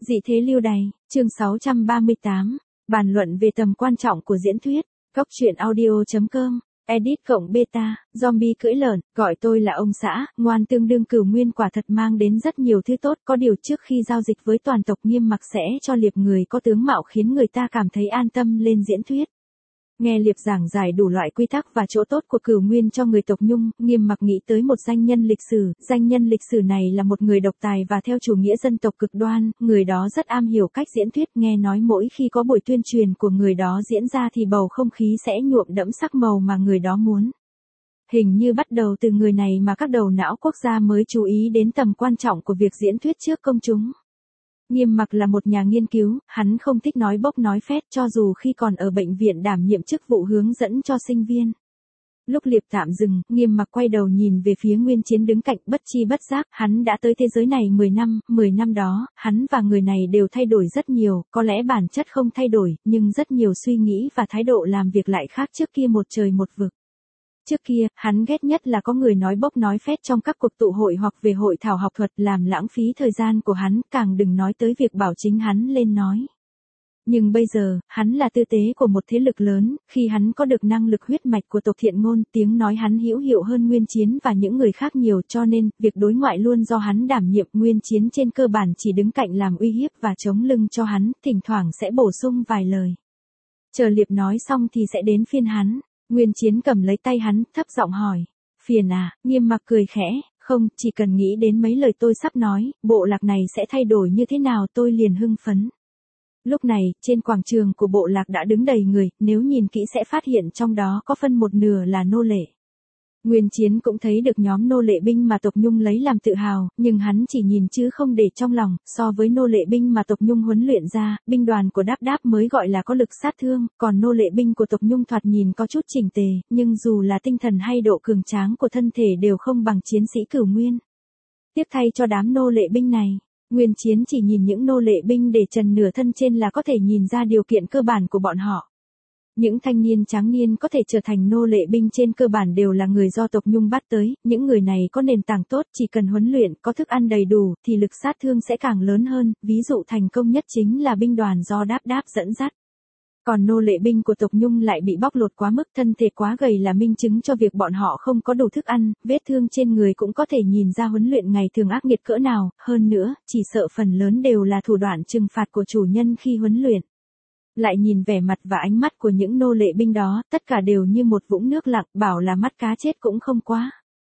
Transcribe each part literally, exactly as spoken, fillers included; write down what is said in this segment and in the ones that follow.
Dị thế lưu đày, chương sáu trăm ba mươi tám, bàn luận về tầm quan trọng của diễn thuyết, góc truyện audio.com, edit cộng beta, zombie cưỡi lợn, gọi tôi là ông xã, ngoan tương đương Cửu Nguyên quả thật mang đến rất nhiều thứ tốt, có điều trước khi giao dịch với toàn tộc Nghiêm Mặc sẽ cho Liệp người có tướng mạo khiến người ta cảm thấy an tâm lên diễn thuyết. Nghe Liệp giảng giải đủ loại quy tắc và chỗ tốt của Cửu Nguyên cho người tộc Nhung, Nghiêm Mặc nghĩ tới một danh nhân lịch sử, danh nhân lịch sử này là một người độc tài và theo chủ nghĩa dân tộc cực đoan, người đó rất am hiểu cách diễn thuyết, nghe nói mỗi khi có buổi tuyên truyền của người đó diễn ra thì bầu không khí sẽ nhuộm đẫm sắc màu mà người đó muốn. Hình như bắt đầu từ người này mà các đầu não quốc gia mới chú ý đến tầm quan trọng của việc diễn thuyết trước công chúng. Nghiêm Mặc là một nhà nghiên cứu, hắn không thích nói bốc nói phét cho dù khi còn ở bệnh viện đảm nhiệm chức vụ hướng dẫn cho sinh viên. Lúc Liệp tạm dừng, Nghiêm Mặc quay đầu nhìn về phía Nguyên Chiến đứng cạnh, bất chi bất giác, hắn đã tới thế giới này mười năm, mười năm đó, hắn và người này đều thay đổi rất nhiều, có lẽ bản chất không thay đổi, nhưng rất nhiều suy nghĩ và thái độ làm việc lại khác trước kia một trời một vực. Trước kia, hắn ghét nhất là có người nói bốc nói phét trong các cuộc tụ hội hoặc về hội thảo học thuật làm lãng phí thời gian của hắn, càng đừng nói tới việc bảo chính hắn lên nói. Nhưng bây giờ, hắn là tư tế của một thế lực lớn, khi hắn có được năng lực huyết mạch của tộc Thiện Ngôn, tiếng nói hắn hữu hiệu hơn Nguyên Chiến và những người khác nhiều, cho nên, việc đối ngoại luôn do hắn đảm nhiệm. Nguyên Chiến trên cơ bản chỉ đứng cạnh làm uy hiếp và chống lưng cho hắn, thỉnh thoảng sẽ bổ sung vài lời. Chờ Liệp nói xong thì sẽ đến phiên hắn. Nguyên Chiến cầm lấy tay hắn, thấp giọng hỏi. Phiền à? Nghiêm Mặc cười khẽ, không, chỉ cần nghĩ đến mấy lời tôi sắp nói, bộ lạc này sẽ thay đổi như thế nào tôi liền hưng phấn. Lúc này, trên quảng trường của bộ lạc đã đứng đầy người, nếu nhìn kỹ sẽ phát hiện trong đó có phân một nửa là nô lệ. Nguyên Chiến cũng thấy được nhóm nô lệ binh mà tộc Nhung lấy làm tự hào, nhưng hắn chỉ nhìn chứ không để trong lòng, so với nô lệ binh mà tộc Nhung huấn luyện ra, binh đoàn của Đáp Đáp mới gọi là có lực sát thương, còn nô lệ binh của tộc Nhung thoạt nhìn có chút chỉnh tề, nhưng dù là tinh thần hay độ cường tráng của thân thể đều không bằng chiến sĩ Cửu Nguyên. Tiếc thay cho đám nô lệ binh này, Nguyên Chiến chỉ nhìn những nô lệ binh để trần nửa thân trên là có thể nhìn ra điều kiện cơ bản của bọn họ. Những thanh niên tráng niên có thể trở thành nô lệ binh trên cơ bản đều là người do tộc Nhung bắt tới, những người này có nền tảng tốt, chỉ cần huấn luyện, có thức ăn đầy đủ, thì lực sát thương sẽ càng lớn hơn, ví dụ thành công nhất chính là binh đoàn do Đáp Đáp dẫn dắt. Còn nô lệ binh của tộc Nhung lại bị bóc lột quá mức, thân thể quá gầy là minh chứng cho việc bọn họ không có đủ thức ăn, vết thương trên người cũng có thể nhìn ra huấn luyện ngày thường ác nghiệt cỡ nào, hơn nữa, chỉ sợ phần lớn đều là thủ đoạn trừng phạt của chủ nhân khi huấn luyện. Lại nhìn vẻ mặt và ánh mắt của những nô lệ binh đó, tất cả đều như một vũng nước lặng, bảo là mắt cá chết cũng không quá.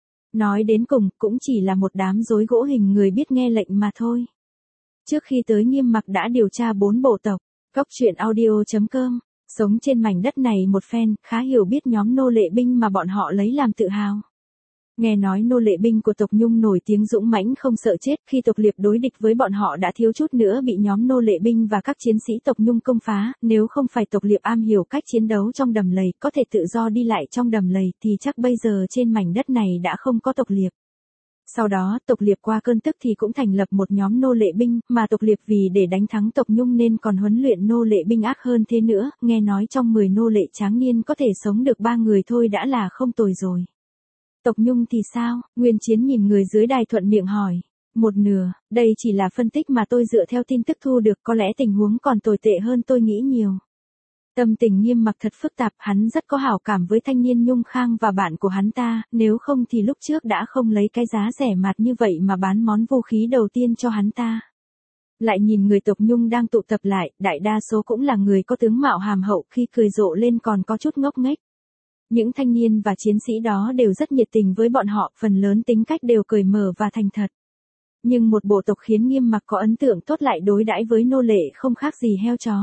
Nói đến cùng, cũng chỉ là một đám rối gỗ hình người biết nghe lệnh mà thôi. Trước khi tới Nghiêm Mặc đã điều tra bốn bộ tộc, góc truyện audio.com, sống trên mảnh đất này một phen, khá hiểu biết nhóm nô lệ binh mà bọn họ lấy làm tự hào. Nghe nói nô lệ binh của tộc Nhung nổi tiếng dũng mãnh không sợ chết, khi tộc Liệp đối địch với bọn họ đã thiếu chút nữa bị nhóm nô lệ binh và các chiến sĩ tộc Nhung công phá, nếu không phải tộc Liệp am hiểu cách chiến đấu trong đầm lầy, có thể tự do đi lại trong đầm lầy thì chắc bây giờ trên mảnh đất này đã không có tộc Liệp. Sau đó, tộc Liệp qua cơn tức thì cũng thành lập một nhóm nô lệ binh, mà tộc Liệp vì để đánh thắng tộc Nhung nên còn huấn luyện nô lệ binh ác hơn thế nữa, nghe nói trong mười nô lệ tráng niên có thể sống được ba người thôi đã là không tồi rồi. Tộc Nhung thì sao? Nguyên Chiến nhìn người dưới đài thuận miệng hỏi. Một nửa, đây chỉ là phân tích mà tôi dựa theo tin tức thu được, có lẽ tình huống còn tồi tệ hơn tôi nghĩ nhiều. Tâm tình Nghiêm Mặc thật phức tạp, hắn rất có hảo cảm với thanh niên Nhung Khang và bạn của hắn ta, nếu không thì lúc trước đã không lấy cái giá rẻ mạt như vậy mà bán món vũ khí đầu tiên cho hắn ta. Lại nhìn người tộc Nhung đang tụ tập lại, đại đa số cũng là người có tướng mạo hàm hậu, khi cười rộ lên còn có chút ngốc nghếch. Những thanh niên và chiến sĩ đó đều rất nhiệt tình với bọn họ, phần lớn tính cách đều cởi mở và thành thật. Nhưng một bộ tộc khiến Nghiêm Mặc có ấn tượng tốt lại đối đãi với nô lệ không khác gì heo chó.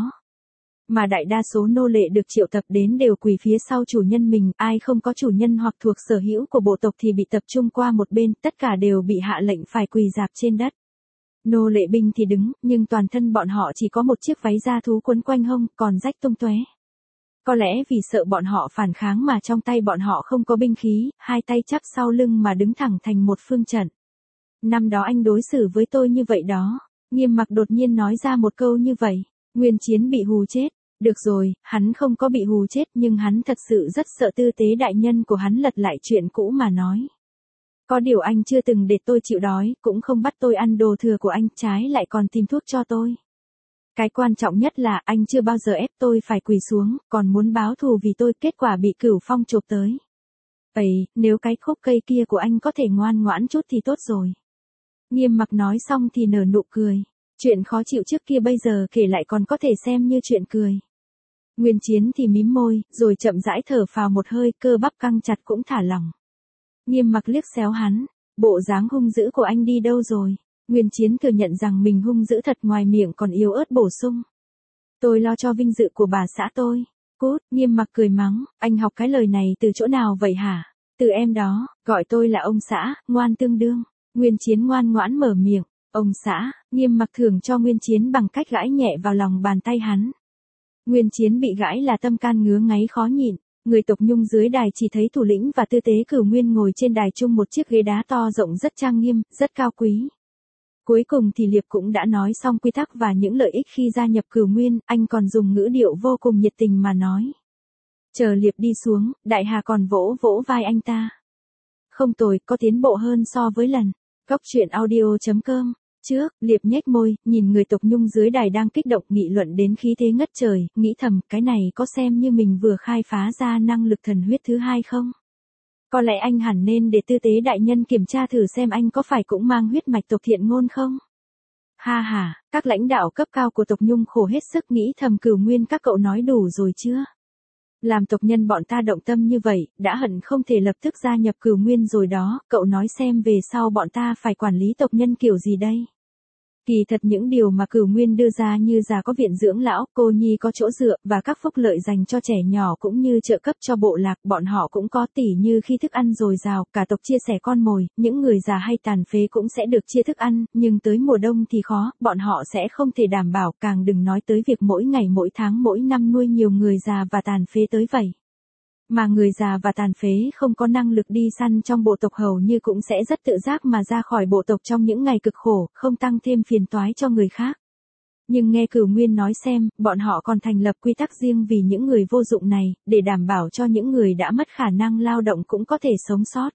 Mà đại đa số nô lệ được triệu tập đến đều quỳ phía sau chủ nhân mình, ai không có chủ nhân hoặc thuộc sở hữu của bộ tộc thì bị tập trung qua một bên, tất cả đều bị hạ lệnh phải quỳ rạp trên đất. Nô lệ binh thì đứng, nhưng toàn thân bọn họ chỉ có một chiếc váy da thú quấn quanh hông, còn rách tung tóe. Có lẽ vì sợ bọn họ phản kháng mà trong tay bọn họ không có binh khí, hai tay chắp sau lưng mà đứng thẳng thành một phương trận. Năm đó anh đối xử với tôi như vậy đó. Nghiêm Mặc đột nhiên nói ra một câu như vậy. Nguyên Chiến bị hù chết. Được rồi, hắn không có bị hù chết nhưng hắn thật sự rất sợ tư tế đại nhân của hắn lật lại chuyện cũ mà nói. Có điều anh chưa từng để tôi chịu đói, cũng không bắt tôi ăn đồ thừa của anh, trái lại còn tìm thuốc cho tôi. Cái quan trọng nhất là anh chưa bao giờ ép tôi phải quỳ xuống, còn muốn báo thù vì tôi, kết quả bị Cửu Phong chộp tới. Ấy, nếu cái khúc cây kia của anh có thể ngoan ngoãn chút thì tốt rồi. Nghiêm Mặc nói xong thì nở nụ cười. Chuyện khó chịu trước kia bây giờ kể lại còn có thể xem như chuyện cười. Nguyên Chiến thì mím môi, rồi chậm rãi thở phào một hơi, cơ bắp căng chặt cũng thả lỏng. Nghiêm Mặc liếc xéo hắn, bộ dáng hung dữ của anh đi đâu rồi? Nguyên Chiến thừa nhận rằng mình hung dữ thật, ngoài miệng còn yếu ớt bổ sung. Tôi lo cho vinh dự của bà xã tôi. Cút, Nghiêm Mặc cười mắng, anh học cái lời này từ chỗ nào vậy hả? Từ em đó, gọi tôi là ông xã, ngoan tương đương. Nguyên Chiến ngoan ngoãn mở miệng, ông xã. Nghiêm Mặc thưởng cho Nguyên Chiến bằng cách gãi nhẹ vào lòng bàn tay hắn. Nguyên Chiến bị gãi là tâm can ngứa ngáy khó nhịn. Người tộc Nhung dưới đài chỉ thấy thủ lĩnh và tư tế Cửu Nguyên ngồi trên đài chung một chiếc ghế đá to rộng rất trang nghiêm, rất cao quý. Cuối cùng thì Liệp cũng đã nói xong quy tắc và những lợi ích khi gia nhập Cửu Nguyên, anh còn dùng ngữ điệu vô cùng nhiệt tình mà nói. Chờ Liệp đi xuống, Đại Hà còn vỗ vỗ vai anh ta. Không tồi, có tiến bộ hơn so với lần. Góc truyện audio chấm com. Trước, Liệp nhếch môi, nhìn người tộc Nhung dưới đài đang kích động nghị luận đến khí thế ngất trời, nghĩ thầm, cái này có xem như mình vừa khai phá ra năng lực thần huyết thứ hai không? Có lẽ anh hẳn nên để tư tế đại nhân kiểm tra thử xem anh có phải cũng mang huyết mạch tộc Thiện Ngôn không? Ha ha, các lãnh đạo cấp cao của tộc Nhung khổ hết sức nghĩ thầm, Cửu Nguyên các cậu nói đủ rồi chưa? Làm tộc nhân bọn ta động tâm như vậy, đã hận không thể lập tức gia nhập Cửu Nguyên rồi đó, cậu nói xem về sau bọn ta phải quản lý tộc nhân kiểu gì đây? Kỳ thật những điều mà Cửu Nguyên đưa ra như già có viện dưỡng lão, cô nhi có chỗ dựa, và các phúc lợi dành cho trẻ nhỏ cũng như trợ cấp cho bộ lạc, bọn họ cũng có, tỉ như khi thức ăn dồi dào, cả tộc chia sẻ con mồi, những người già hay tàn phế cũng sẽ được chia thức ăn, nhưng tới mùa đông thì khó, bọn họ sẽ không thể đảm bảo, càng đừng nói tới việc mỗi ngày mỗi tháng mỗi năm nuôi nhiều người già và tàn phế tới vậy. Mà người già và tàn phế không có năng lực đi săn trong bộ tộc hầu như cũng sẽ rất tự giác mà ra khỏi bộ tộc trong những ngày cực khổ, không tăng thêm phiền toái cho người khác. Nhưng nghe Cửu Nguyên nói xem, bọn họ còn thành lập quy tắc riêng vì những người vô dụng này, để đảm bảo cho những người đã mất khả năng lao động cũng có thể sống sót.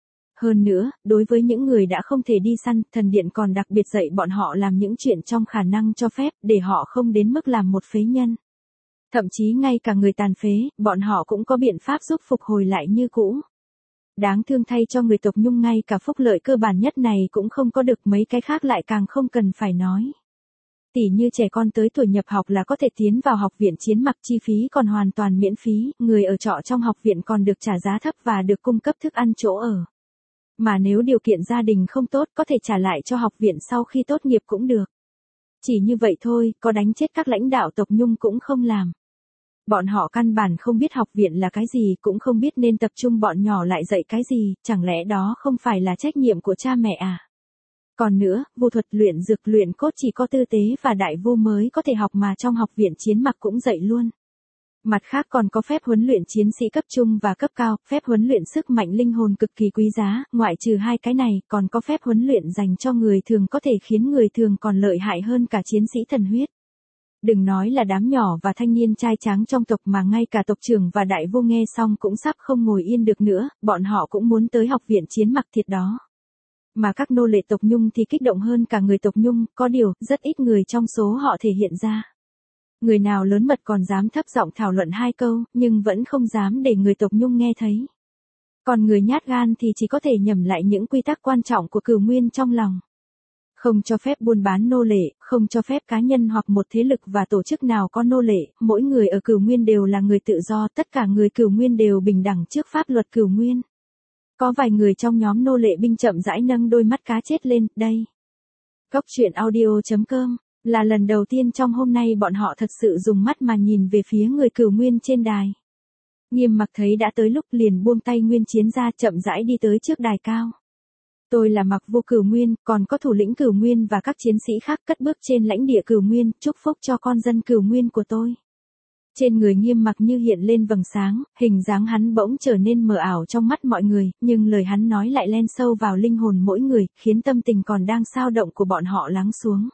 Hơn nữa, đối với những người đã không thể đi săn, thần điện còn đặc biệt dạy bọn họ làm những chuyện trong khả năng cho phép, để họ không đến mức làm một phế nhân. Thậm chí ngay cả người tàn phế, bọn họ cũng có biện pháp giúp phục hồi lại như cũ. Đáng thương thay cho người tộc Nhung, ngay cả phúc lợi cơ bản nhất này cũng không có được, mấy cái khác lại càng không cần phải nói. Tỉ như trẻ con tới tuổi nhập học là có thể tiến vào học viện chiến mặc, chi phí còn hoàn toàn miễn phí, người ở trọ trong học viện còn được trả giá thấp và được cung cấp thức ăn chỗ ở. Mà nếu điều kiện gia đình không tốt có thể trả lại cho học viện sau khi tốt nghiệp cũng được. Chỉ như vậy thôi, có đánh chết các lãnh đạo tộc Nhung cũng không làm. Bọn họ căn bản không biết học viện là cái gì, cũng không biết nên tập trung bọn nhỏ lại dạy cái gì, chẳng lẽ đó không phải là trách nhiệm của cha mẹ à? Còn nữa, vu thuật, luyện dược, luyện cốt chỉ có tư tế và đại vu mới có thể học, mà trong học viện chiến mặc cũng dạy luôn. Mặt khác còn có phép huấn luyện chiến sĩ cấp trung và cấp cao, phép huấn luyện sức mạnh linh hồn cực kỳ quý giá, ngoại trừ hai cái này, còn có phép huấn luyện dành cho người thường có thể khiến người thường còn lợi hại hơn cả chiến sĩ thần huyết. Đừng nói là đám nhỏ và thanh niên trai tráng trong tộc, mà ngay cả tộc trưởng và đại vô nghe xong cũng sắp không ngồi yên được nữa, bọn họ cũng muốn tới học viện chiến mặc thiệt đó. Mà các nô lệ tộc Nhung thì kích động hơn cả người tộc Nhung, có điều, rất ít người trong số họ thể hiện ra. Người nào lớn mật còn dám thấp giọng thảo luận hai câu, nhưng vẫn không dám để người tộc Nhung nghe thấy. Còn người nhát gan thì chỉ có thể nhẩm lại những quy tắc quan trọng của Cửu Nguyên trong lòng. Không cho phép buôn bán nô lệ, không cho phép cá nhân hoặc một thế lực và tổ chức nào có nô lệ, mỗi người ở Cửu Nguyên đều là người tự do, tất cả người Cửu Nguyên đều bình đẳng trước pháp luật Cửu Nguyên. Có vài người trong nhóm nô lệ binh chậm rãi nâng đôi mắt cá chết lên, đây. Góc truyện audio chấm com, là lần đầu tiên trong hôm nay bọn họ thật sự dùng mắt mà nhìn về phía người Cửu Nguyên trên đài. Nghiêm Mặc thấy đã tới lúc liền buông tay Nguyên Chiến ra, chậm rãi đi tới trước đài cao. Tôi là Mặc Vô Cửu Nguyên, còn có thủ lĩnh Cửu Nguyên và các chiến sĩ khác cất bước trên lãnh địa Cửu Nguyên, chúc phúc cho con dân Cửu Nguyên của tôi. Trên người Nghiêm Mặc như hiện lên vầng sáng, hình dáng hắn bỗng trở nên mờ ảo trong mắt mọi người, nhưng lời hắn nói lại len sâu vào linh hồn mỗi người, khiến tâm tình còn đang xao động của bọn họ lắng xuống.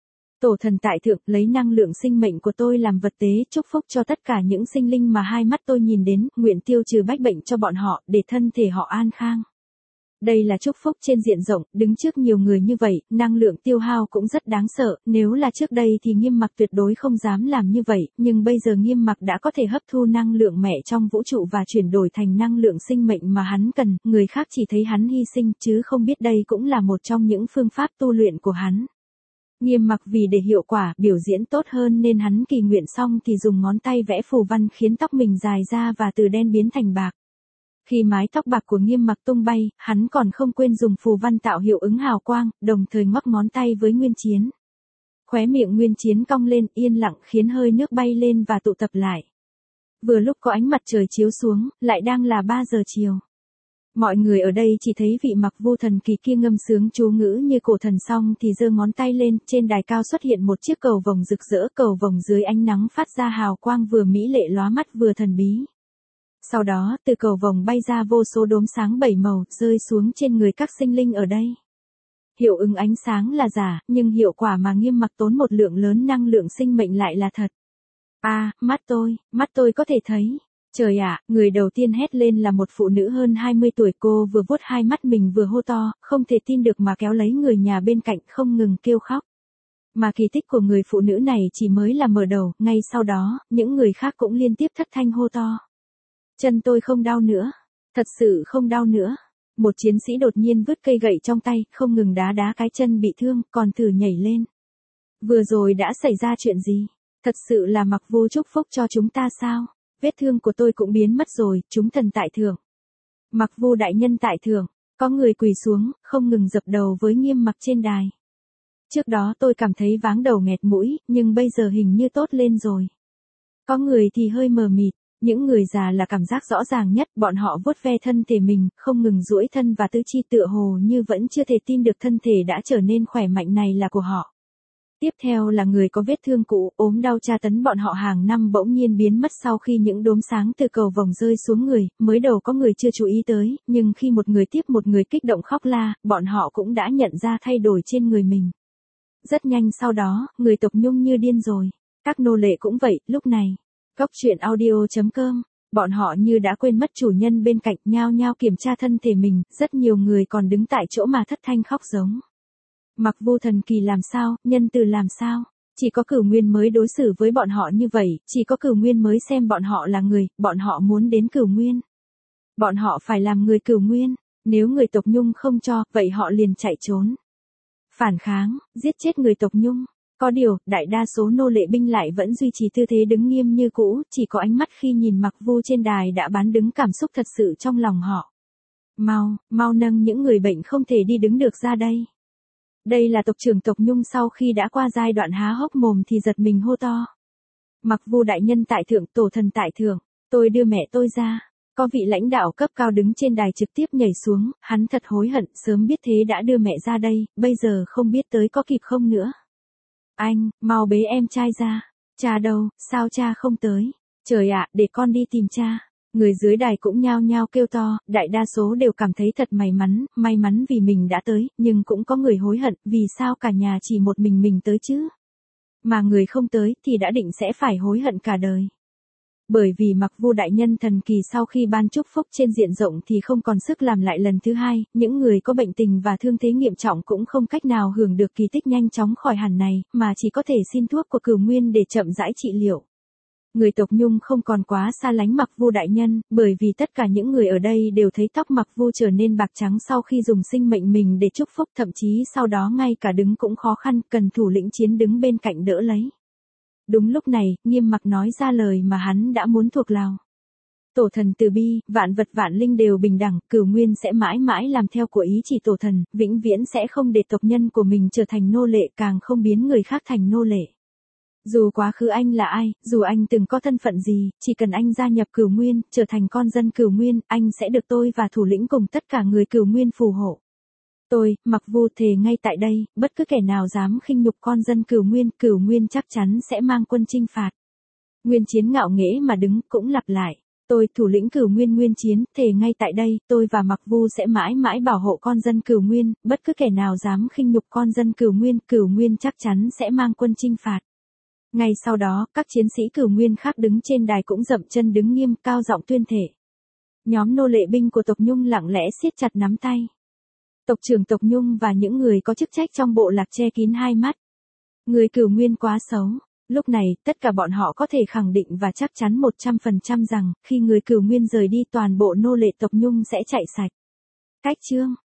Tổ thần tại thượng, lấy năng lượng sinh mệnh của tôi làm vật tế, chúc phúc cho tất cả những sinh linh mà hai mắt tôi nhìn đến, nguyện tiêu trừ bách bệnh cho bọn họ, để thân thể họ an khang. Đây là chúc phúc trên diện rộng, đứng trước nhiều người như vậy, năng lượng tiêu hao cũng rất đáng sợ, nếu là trước đây thì Nghiêm Mặc tuyệt đối không dám làm như vậy, nhưng bây giờ Nghiêm Mặc đã có thể hấp thu năng lượng mẹ trong vũ trụ và chuyển đổi thành năng lượng sinh mệnh mà hắn cần, người khác chỉ thấy hắn hy sinh chứ không biết đây cũng là một trong những phương pháp tu luyện của hắn. Nghiêm Mặc vì để hiệu quả biểu diễn tốt hơn nên hắn kỳ nguyện xong thì dùng ngón tay vẽ phù văn khiến tóc mình dài ra và từ đen biến thành bạc. Khi mái tóc bạc của Nghiêm Mặc tung bay, hắn còn không quên dùng phù văn tạo hiệu ứng hào quang, đồng thời ngoắc ngón tay với Nguyên Chiến. Khóe miệng Nguyên Chiến cong lên, yên lặng khiến hơi nước bay lên và tụ tập lại. Vừa lúc có ánh mặt trời chiếu xuống, lại đang là ba giờ chiều. Mọi người ở đây chỉ thấy vị Mặc Vu thần kỳ kia ngâm sướng chú ngữ như cổ thần xong thì giơ ngón tay lên, trên đài cao xuất hiện một chiếc cầu vồng rực rỡ, cầu vồng dưới ánh nắng phát ra hào quang vừa mỹ lệ lóa mắt vừa thần bí. Sau đó, từ cầu vồng bay ra vô số đốm sáng bảy màu, rơi xuống trên người các sinh linh ở đây. Hiệu ứng ánh sáng là giả, nhưng hiệu quả mà Nghiêm Mặc tốn một lượng lớn năng lượng sinh mệnh lại là thật. A, à, mắt tôi, mắt tôi có thể thấy. Trời ạ, người đầu tiên hét lên là một phụ nữ hơn hai mươi tuổi, cô vừa vuốt hai mắt mình vừa hô to, không thể tin được mà kéo lấy người nhà bên cạnh không ngừng kêu khóc. Mà kỳ tích của người phụ nữ này chỉ mới là mở đầu, ngay sau đó, những người khác cũng liên tiếp thất thanh hô to. Chân tôi không đau nữa. Thật sự không đau nữa. Một chiến sĩ đột nhiên vứt cây gậy trong tay, không ngừng đá đá cái chân bị thương, còn thử nhảy lên. Vừa rồi đã xảy ra chuyện gì? Thật sự là Mặc Vu chúc phúc cho chúng ta sao? Vết thương của tôi cũng biến mất rồi, chúng thần tại thượng. Mặc Vu đại nhân tại thượng. Có người quỳ xuống, không ngừng dập đầu với Nghiêm Mặc trên đài. Trước đó tôi cảm thấy váng đầu nghẹt mũi, nhưng bây giờ hình như tốt lên rồi. Có người thì hơi mờ mịt. Những người già là cảm giác rõ ràng nhất, bọn họ vuốt ve thân thể mình, không ngừng duỗi thân và tứ chi tựa hồ như vẫn chưa thể tin được thân thể đã trở nên khỏe mạnh này là của họ. Tiếp theo là người có vết thương cũ, ốm đau tra tấn bọn họ hàng năm bỗng nhiên biến mất sau khi những đốm sáng từ cầu vồng rơi xuống người, mới đầu có người chưa chú ý tới, nhưng khi một người tiếp một người kích động khóc la, bọn họ cũng đã nhận ra thay đổi trên người mình. Rất nhanh sau đó, người tộc Nhung như điên rồi. Các nô lệ cũng vậy, lúc này. Góc truyện audio chấm com, bọn họ như đã quên mất chủ nhân bên cạnh, nhao nhao kiểm tra thân thể mình, rất nhiều người còn đứng tại chỗ mà thất thanh khóc giống. Mặc Vu thần kỳ làm sao, nhân từ làm sao? Chỉ có Cửu Nguyên mới đối xử với bọn họ như vậy, chỉ có Cửu Nguyên mới xem bọn họ là người, bọn họ muốn đến Cửu Nguyên. Bọn họ phải làm người Cửu Nguyên, nếu người tộc Nhung không cho, vậy họ liền chạy trốn. Phản kháng, giết chết người tộc Nhung. Có điều, đại đa số nô lệ binh lại vẫn duy trì tư thế đứng nghiêm như cũ, chỉ có ánh mắt khi nhìn Mặc Vu trên đài đã bán đứng cảm xúc thật sự trong lòng họ. Mau, mau nâng những người bệnh không thể đi đứng được ra đây. Đây là tộc trưởng tộc Nhung sau khi đã qua giai đoạn há hốc mồm thì giật mình hô to. Mặc Vu đại nhân tại thượng, tổ thần tại thượng, tôi đưa mẹ tôi ra. Có vị lãnh đạo cấp cao đứng trên đài trực tiếp nhảy xuống, hắn thật hối hận, sớm biết thế đã đưa mẹ ra đây, bây giờ không biết tới có kịp không nữa. Anh, mau bế em trai ra. Cha đâu, sao cha không tới? Trời ạ, để con đi tìm cha. Người dưới đài cũng nhao nhao kêu to, đại đa số đều cảm thấy thật may mắn, may mắn vì mình đã tới, nhưng cũng có người hối hận, vì sao cả nhà chỉ một mình mình tới chứ? Mà người không tới thì đã định sẽ phải hối hận cả đời. Bởi vì Mặc Vu đại nhân thần kỳ sau khi ban chúc phúc trên diện rộng thì không còn sức làm lại lần thứ hai, những người có bệnh tình và thương thế nghiêm trọng cũng không cách nào hưởng được kỳ tích nhanh chóng khỏi hẳn này, mà chỉ có thể xin thuốc của Cửu Nguyên để chậm rãi trị liệu. Người tộc Nhung không còn quá xa lánh Mặc Vu đại nhân, bởi vì tất cả những người ở đây đều thấy tóc Mặc Vu trở nên bạc trắng sau khi dùng sinh mệnh mình để chúc phúc, thậm chí sau đó ngay cả đứng cũng khó khăn, cần thủ lĩnh chiến đứng bên cạnh đỡ lấy. Đúng lúc này, Nghiêm Mặc nói ra lời mà hắn đã muốn thuộc lòng. Tổ thần từ bi, vạn vật vạn linh đều bình đẳng, Cửu Nguyên sẽ mãi mãi làm theo của ý chỉ tổ thần, vĩnh viễn sẽ không để tộc nhân của mình trở thành nô lệ, càng không biến người khác thành nô lệ. Dù quá khứ anh là ai, dù anh từng có thân phận gì, chỉ cần anh gia nhập Cửu Nguyên, trở thành con dân Cửu Nguyên, anh sẽ được tôi và thủ lĩnh cùng tất cả người Cửu Nguyên phù hộ. Tôi, Mặc Vu thề ngay tại đây, bất cứ kẻ nào dám khinh nhục con dân Cửu Nguyên, Cửu Nguyên chắc chắn sẽ mang quân chinh phạt. Nguyên Chiến ngạo nghễ mà đứng, cũng lặp lại. Tôi, thủ lĩnh Cửu Nguyên Nguyên Chiến, thề ngay tại đây, tôi và Mặc Vu sẽ mãi mãi bảo hộ con dân Cửu Nguyên, bất cứ kẻ nào dám khinh nhục con dân Cửu Nguyên, Cửu Nguyên chắc chắn sẽ mang quân chinh phạt. Ngay sau đó, các chiến sĩ Cửu Nguyên khác đứng trên đài cũng dậm chân đứng nghiêm, cao giọng tuyên thể. Nhóm nô lệ binh của tộc Nhung lặng lẽ siết chặt nắm tay. Tộc trưởng tộc Nhung và những người có chức trách trong bộ lạc che kín hai mắt. Người Cửu Nguyên quá xấu. Lúc này, tất cả bọn họ có thể khẳng định và chắc chắn một trăm phần trăm rằng, khi người Cửu Nguyên rời đi toàn bộ nô lệ tộc Nhung sẽ chạy sạch. Cách chương